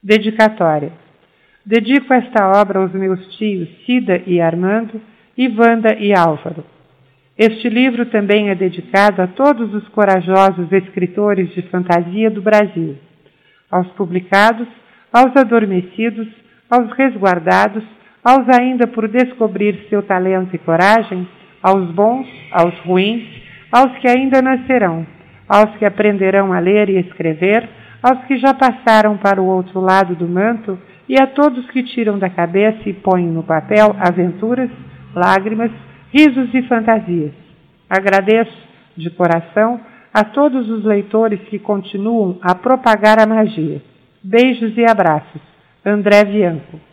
Dedicatória. Dedico esta obra aos meus tios Cida e Armando, e Wanda e Álvaro. Este livro também é dedicado a todos os corajosos escritores de fantasia do Brasil, aos publicados, aos adormecidos, aos resguardados, aos ainda por descobrir seu talento e coragem, aos bons, aos ruins, aos que ainda nascerão, aos que aprenderão a ler e escrever, aos que já passaram para o outro lado do manto e a todos que tiram da cabeça e põem no papel aventuras, lágrimas, risos e fantasias. Agradeço, de coração, a todos os leitores que continuam a propagar a magia. Beijos e abraços. André Bianco.